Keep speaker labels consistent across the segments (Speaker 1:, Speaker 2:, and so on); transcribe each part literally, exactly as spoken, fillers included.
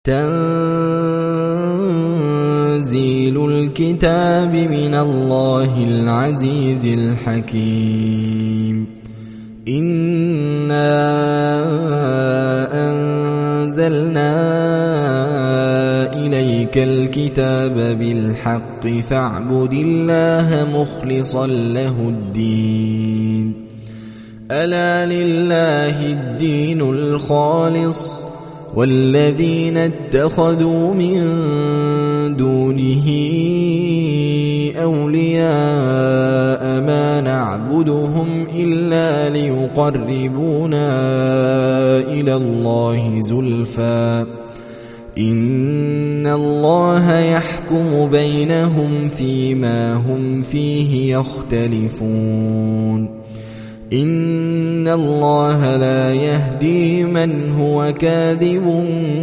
Speaker 1: تنزيل الكتاب من الله العزيز الحكيم. إنا أنزلنا إليك الكتاب بالحق فاعبد الله مخلصا له الدين. ألا لله الدين الخالص والذين اتخذوا من دونه أولياء ما نعبدهم إلا ليقربونا إلى الله زلفى إن الله يحكم بينهم فيما هم فيه يختلفون. إن الله لا يهدي من هو كاذب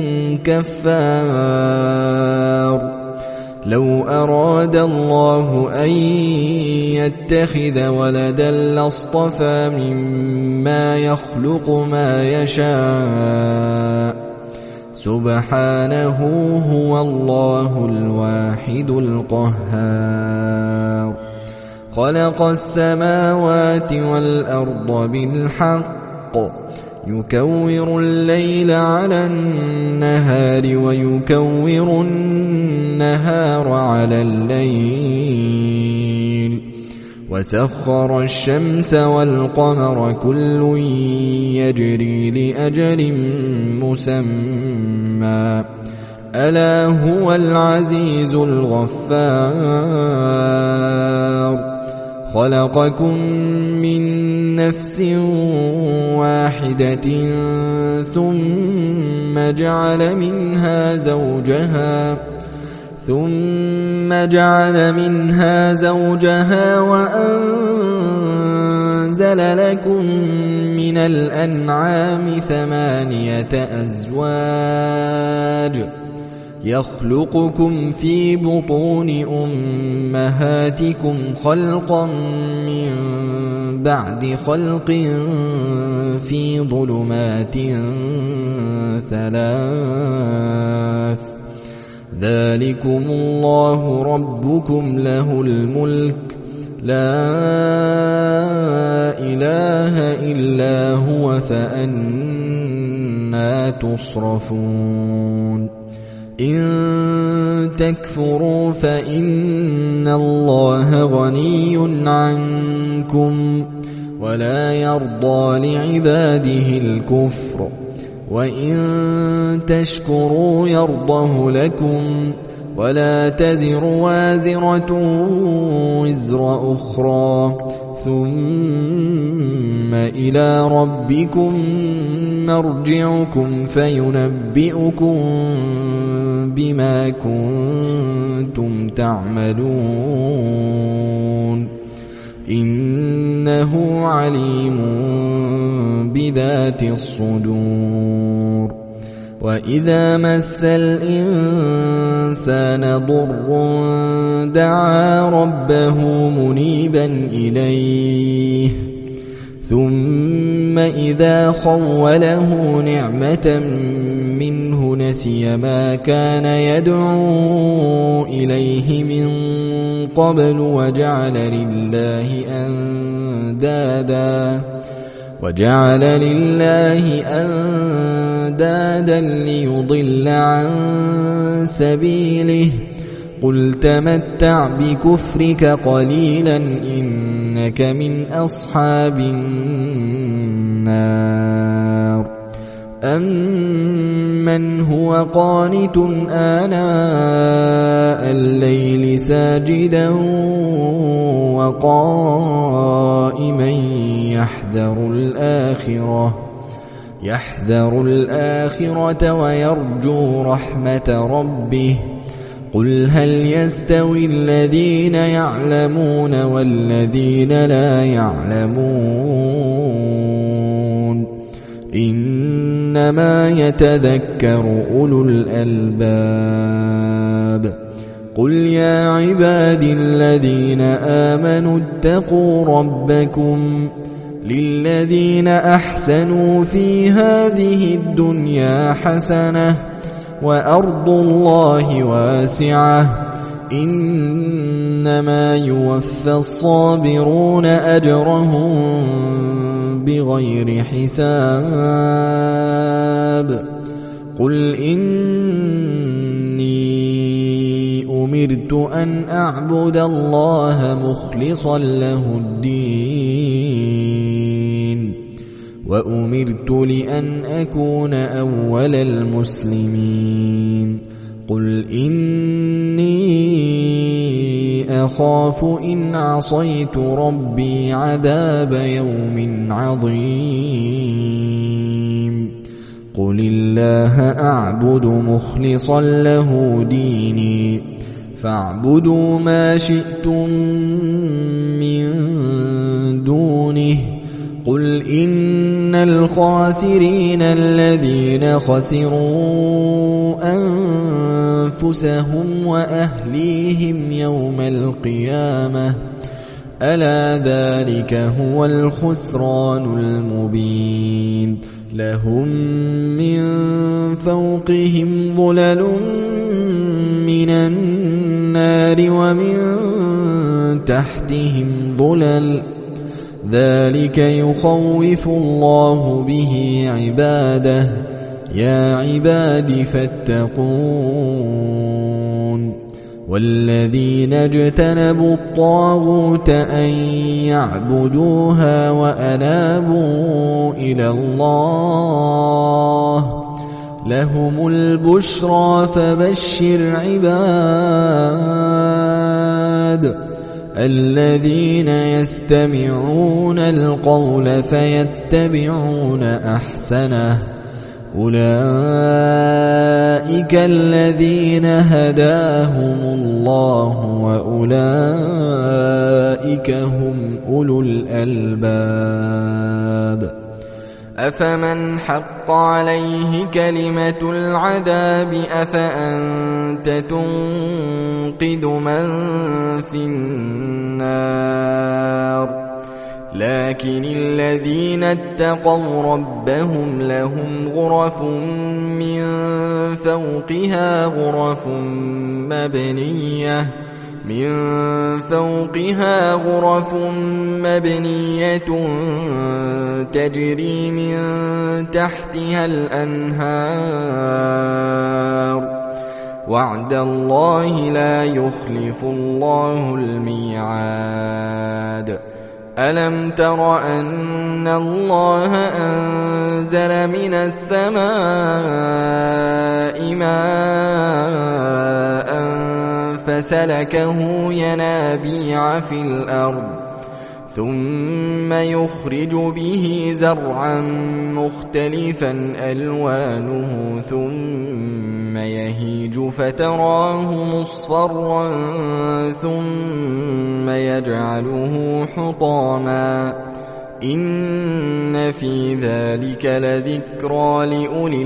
Speaker 1: كفار. لو أراد الله أن يتخذ ولدا لاصطفى مما يخلق ما يشاء سبحانه هو الله الواحد القهار. خلق السماوات والأرض بالحق يكور الليل على النهار ويكور النهار على الليل وسخر الشمس والقمر كل يجري لأجل مسمى ألا هو العزيز الغفار. خلقكم من نفس واحدة ثم جعل منها زوجها ثم جعل منها زوجها وأنزل لكم من الأنعام ثمانية أزواج يخلقكم في بطون أمهاتكم خلقا من بعد خلق في ظلمات ثلاث ذلكم الله ربكم له الملك لا إله إلا هو فأنى تصرفون. إن تكفروا فإن الله غني عنكم ولا يرضى لعباده الكفر وإن تشكروا يرضه لكم ولا تزر وازرة وزر أخرى ثم إلى ربكم مرجعكم فينبئكم بما كنتم تعملون إنه عليم بذات الصدور. وإذا مس الإنسان ضر دعا ربه منيبا إليه ثم إذا خوله نعمة منه نسي ما كان يدعو إليه من قبل وجعل لله أندادا وجعل لله أندادا ليضل عن سبيله قل تمتع بكفرك قليلا إنك من أصحاب النار. أمن هو قانت آناء الليل ساجدا وقائما يحذر الآخرة يحذر الآخرة ويرجو رحمة ربه قل هل يستوي الذين يعلمون والذين لا يعلمون إنما يتذكر أولو الألباب. قل يا عبادي الذين آمنوا اتقوا ربكم للذين أحسنوا في هذه الدنيا حسنة وأرض الله واسعة إنما يوفى الصابرون أجرهم بغير حساب قل إني أمرت أن أعبد الله مخلصا له الدين وأمرت لأن أكون أول المسلمين قل إني أخاف إن عصيت ربي عذاب يوم عظيم قل الله أعبد مخلصا له ديني فاعبدوا ما شئتم من دونه قل إن الخاسرين الذين خسروا أنفسهم وأهليهم يوم القيامة ألا ذلك هو الخسران المبين لهم من فوقهم ظلل من النار ومن تحتهم ظلل ذلك يخوف الله به عباده يا عباد فاتقون والذين اجتنبوا الطاغوت أن يعبدوها وأنابوا إلى الله لهم البشرى فبشر عباد الذين يستمعون القول فيتبعون أحسنه أولئك الذين هداهم الله وأولئك هم أولو الألباب أفمن حق عليه كلمة العذاب أفأنت تنقذ من في النار لكن الذين اتقوا ربهم لهم غرف من فوقها غرف مبنية من فوقها غرف مبنية تجري من تحتها الأنهار وعد الله لا يخلف الله الميعاد ألم تر أن الله أنزل من السماء ماء فسلكه ينابيع في الأرض ثم يخرج به زرعا مختلفا ألوانه ثم يهيج فتراه مصفرا ثم يجعله حطاما إن في ذلك لذكرى لأولي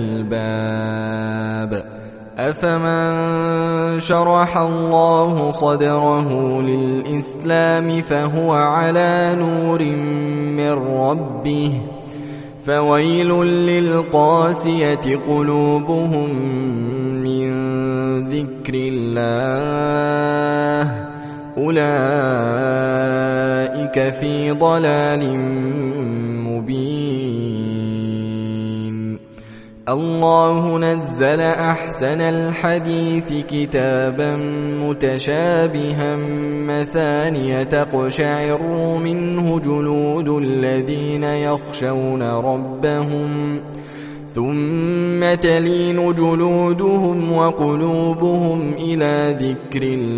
Speaker 1: الألباب أفمن شرح الله صدره للإسلام فهو على نور من ربه فويل للقاسية قلوبهم من ذكر الله أولئك في ضلال مبين الله نزل أحسن الحديث كتابا متشابها مثانية تقشعر منه جلود الذين يخشون ربهم ثم تلين جلودهم وقلوبهم إلى ذكر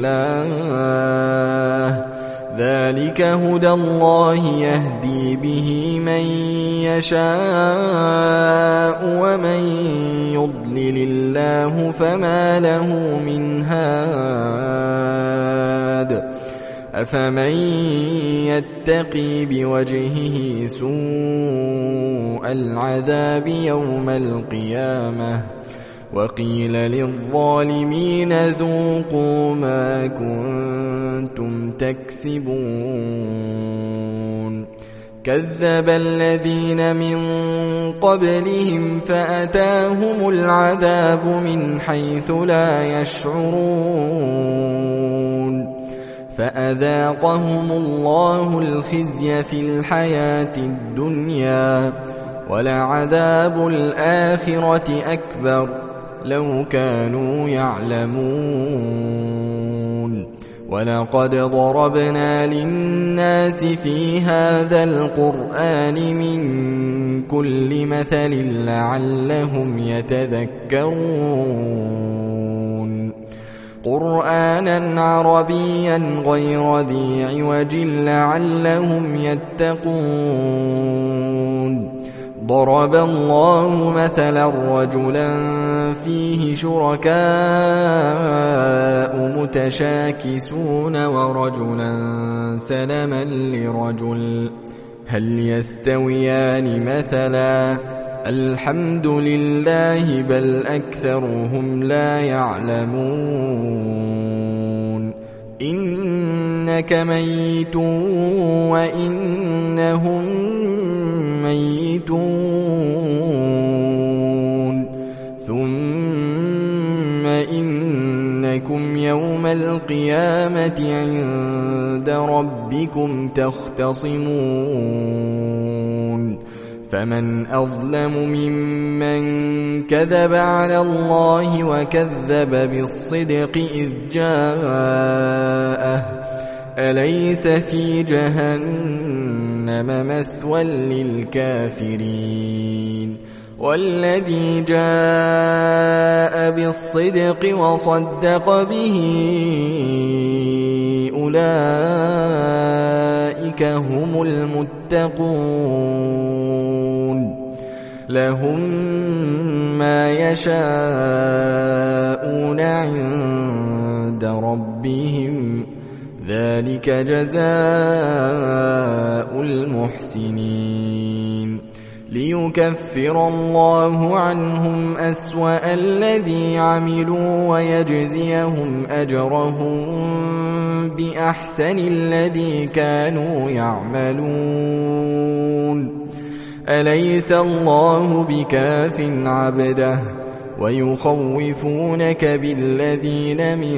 Speaker 1: الله ذلك هدى الله يهدي به من يشاء ومن يضلل الله فما له من هاد أفمن يتقي بوجهه سوء العذاب يوم القيامة وقيل للظالمين ذوقوا ما كنتم تكسبون كذب الذين من قبلهم فأتاهم العذاب من حيث لا يشعرون فأذاقهم الله الخزي في الحياة الدنيا ولعذاب الآخرة أكبر لو كانوا يعلمون ولقد ضربنا للناس في هذا القرآن من كل مثل لعلهم يتذكرون قرآنا عربيا غير ذي عوج لعلهم يتقون ضرب الله مثلا رجلا فيه شركاء متشاكسون ورجلا سلما لرجل هل يستويان مثلا الحمد لله بل أكثرهم لا يعلمون إنك ميت وإنهم ميتون ثم إنكم يوم القيامة عند ربكم تختصمون فمن أظلم ممن كذب على الله وكذب بالصدق إذ جاءه أليس في جهنم مثوى للكافرين والذي جاء بالصدق وصدق به أولئك هم المتقون لهم ما يشاءون عند ربهم ذلك جزاء المحسنين ليكفر الله عنهم أسوأ الذي عملوا ويجزيهم أجرهم بأحسن الذي كانوا يعملون أليس الله بكاف عبده ويخوفونك بالذين من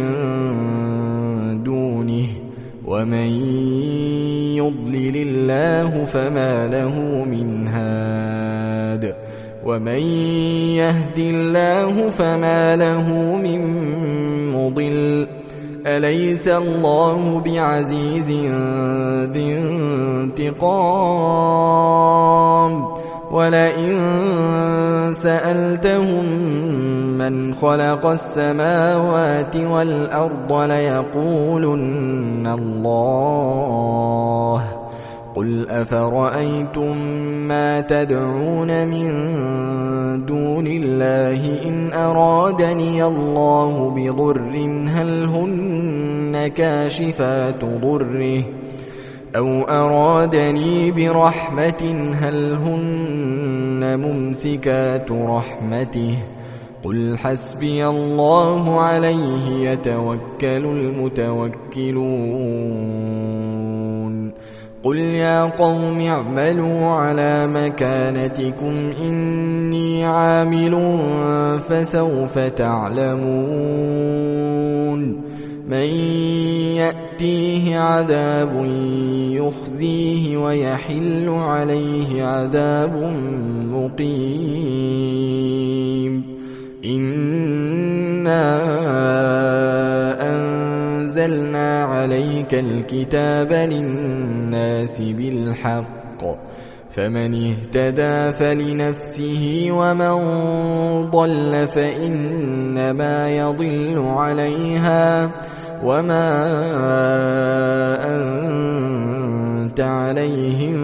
Speaker 1: دونه ومن يضلل الله فما له من هاد ومن يهد الله فما له من مضل أليس الله بعزيز ذي انتقام ولئن سألتهم من خلق السماوات والأرض ليقولن الله قل أفرأيتم ما تدعون من دون الله إن أرادني الله بضر هل هن كاشفات ضره أو أرادني برحمة هل هن ممسكات رحمته قل حسبي الله عليه يتوكل المتوكلون قل يا قوم اعملوا على مكانتكم إني عامل فسوف تعلمون من يأتيه عذاب يخزيه ويحل عليه عذاب مقيم إنا أنزلنا عليك الكتاب للناس بالحق فمن اهتدى فلنفسه ومن ضل فإنما يضل عليها وما أنت عليهم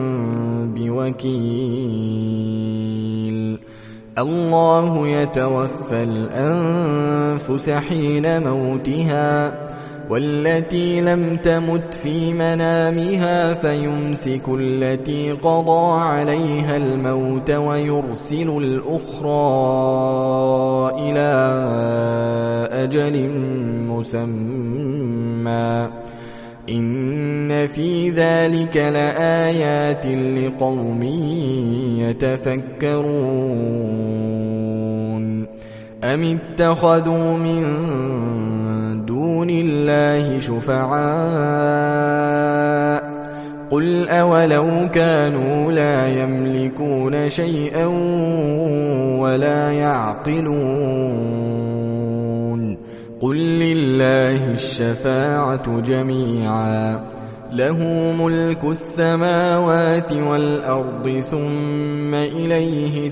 Speaker 1: بوكيل الله يتوفى الأنفس حين موتها والتي لم تمت في منامها فيمسك التي قضى عليها الموت ويرسل الأخرى إلى أجل مسمى إن في ذلك لآيات لقوم يتفكرون أم اتخذوا من دون الله شفعاء قل أولو كانوا لا يملكون شيئا ولا يعقلون قل لله الشفاعة جميعا له ملك السماوات والأرض ثم إليه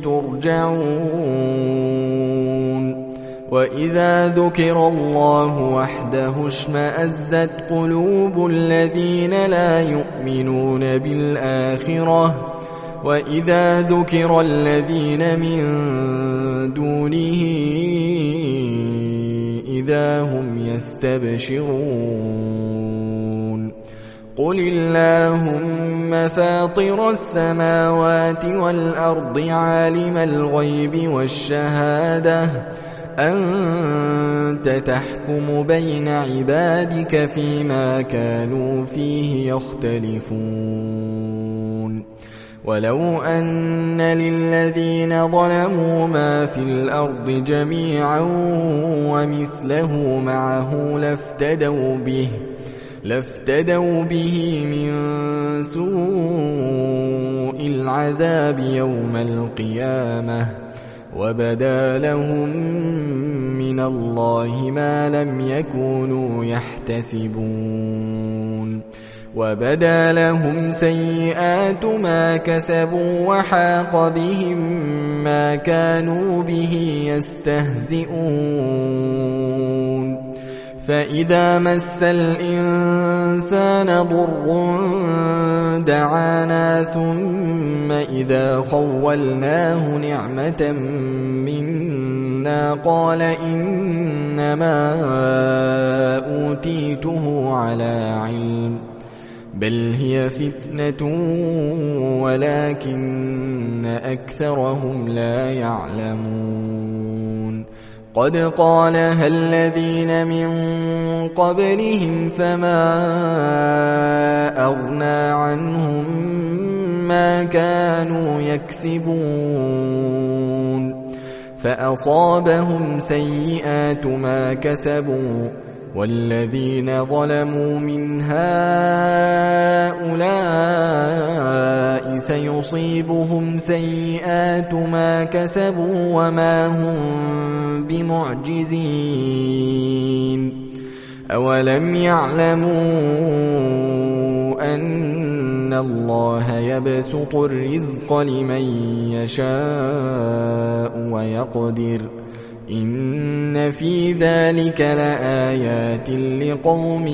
Speaker 1: ترجعون وإذا ذكر الله وحده اشمأزت قلوب الذين لا يؤمنون بالآخرة وإذا ذكر الذين من دونه إذا هم يستبشرون قل اللهم فاطر السماوات والأرض عالم الغيب والشهادة أنت تحكم بين عبادك فيما كانوا فيه يختلفون ولو أن للذين ظلموا ما في الأرض جميعا ومثله معه لافتدوا به لافتدوا به من سوء العذاب يوم القيامة وبدا لهم من الله ما لم يكونوا يحتسبون وبدا لهم سيئات ما كسبوا وحاق بهم ما كانوا به يستهزئون فإذا مس الإنسان ضر دعانا ثم إذا خولناه نعمة منا قال إنما أوتيته على علم بل هي فتنة ولكن أكثرهم لا يعلمون قد قالها الذين من قبلهم فما أغنى عنهم ما كانوا يكسبون فأصابهم سيئات ما كسبوا والذين ظلموا من هؤلاء سيصيبهم سيئات ما كسبوا وما هم بمعجزين أولم يعلموا أن الله يبسط الرزق لمن يشاء ويقدر إن في ذلك لآيات لقوم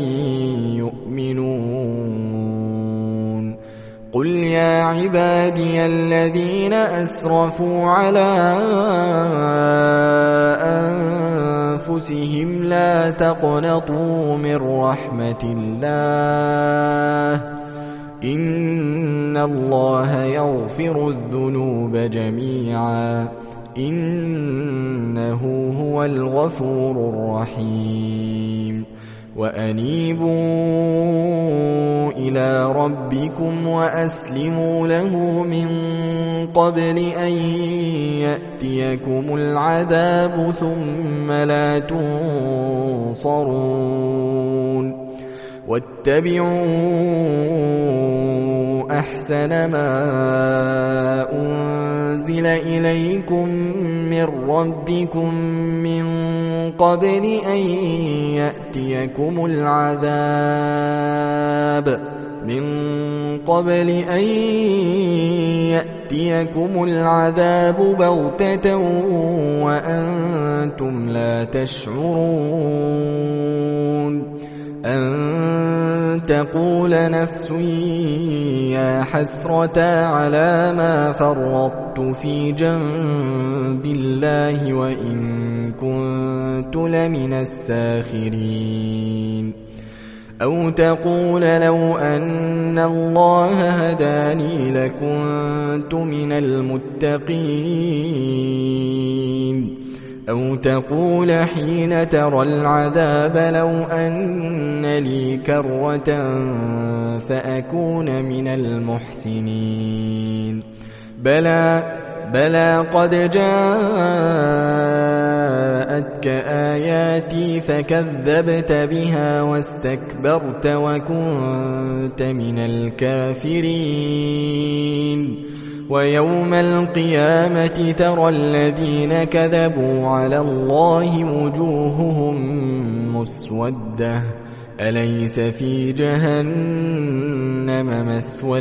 Speaker 1: يؤمنون قل يا عبادي الذين أسرفوا على أنفسهم لا تقنطوا من رحمة الله إن الله يغفر الذنوب جميعا إنه هو الغفور الرحيم وأنيبوا إلى ربكم وأسلموا له من قبل أن يأتيكم العذاب ثم لا تنصرون واتبعوا أحسن ما أنزل إليكم من ربكم من قبل أن يأتيكم العذاب من قبل أن يأتيكم العذاب بغتة وأنتم لا تشعرون أن تقول نفس يا حسرة على ما فرطت في جنب الله وإن كنت لمن الساخرين أو تقول لو أن الله هداني لكنت من المتقين أو تقول حين ترى العذاب لو أن لي كرة فأكون من المحسنين بلى بلى قد جاءتك آياتي فكذبت بها واستكبرت وكنت من الكافرين ويوم القيامة ترى الذين كذبوا على الله وجوههم مسودة أليس في جهنم مثوى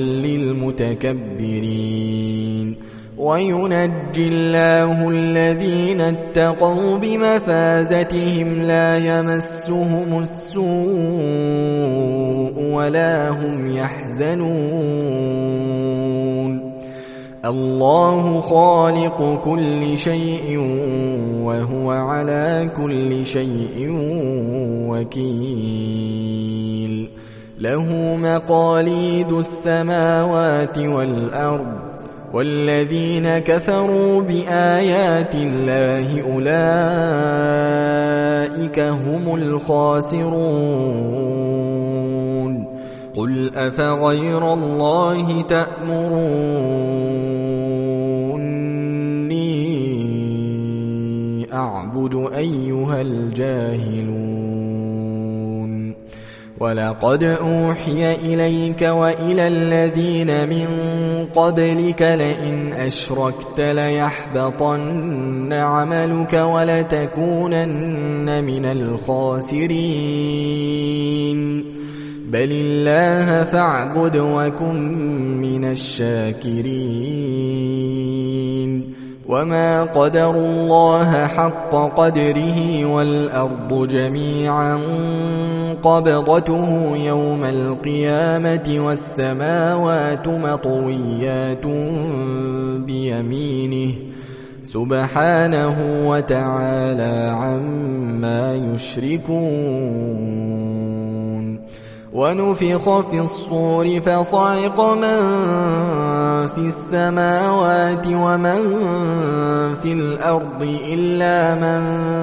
Speaker 1: للمتكبرين وينجي الله الذين اتقوا بمفازتهم لا يمسهم السوء ولا هم يحزنون الله خالق كل شيء وهو على كل شيء وكيل له مقاليد السماوات والأرض والذين كفروا بآيات الله أولئك هم الخاسرون قل أفغير الله تأمروني أعبد أيها الجاهلون ولقد أوحي إليك وإلى الذين من قبلك لئن أشركت ليحبطن عملك ولتكونن من الخاسرين بل الله فاعبد وكن من الشاكرين وما قدروا الله حق قدره والأرض جميعا قبضته يوم القيامة والسماوات مطويات بيمينه سبحانه وتعالى عما يشركون ونفخ في الصور فصعق من في السماوات ومن في الأرض إلا من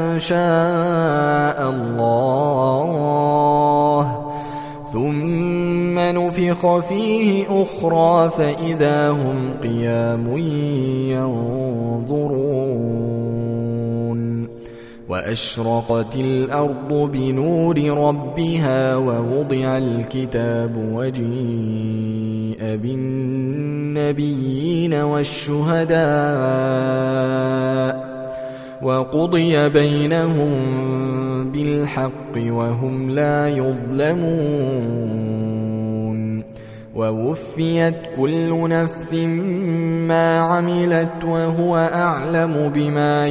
Speaker 1: شاء الله ثم نفخ فيه أخرى فإذا هم قيام ينظرون وأشرقت الأرض بنور ربها ووضع الكتاب وجيء بالنبيين والشهداء وقضي بينهم بالحق وهم لا يظلمون ووفيت كل نفس ما عملت وهو أعلم بما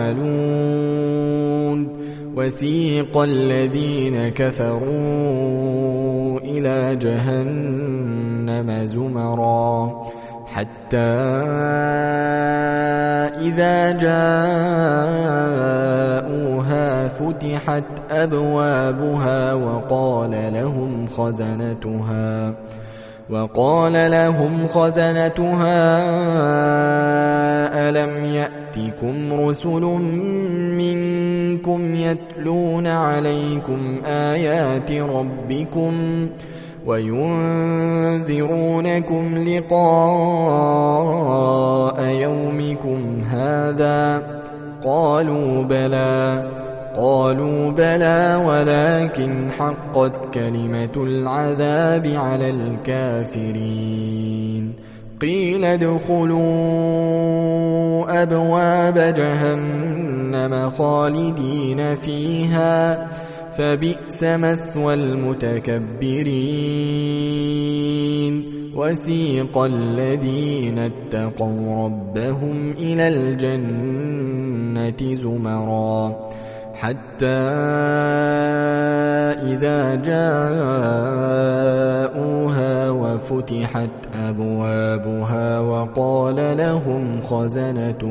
Speaker 1: يفعلون وسيق الذين كفروا إلى جهنم زمرا حتى إذا جاءوها فتحت أبوابها وقال لهم خزنتها وقال لهم خزنتها ألم يأتكم رسل منكم يتلون عليكم آيات ربكم وينذرونكم لقاء يومكم هذا قالوا بلى قالوا بلى ولكن حقت كلمة العذاب على الكافرين قيل ادخلوا أبواب جهنم خالدين فيها فبئس مثوى المتكبرين وسيق الذين اتقوا ربهم إلى الجنة زمرا حتى إذا جاءوها وفتحت أبوابها وقال لهم خزنتها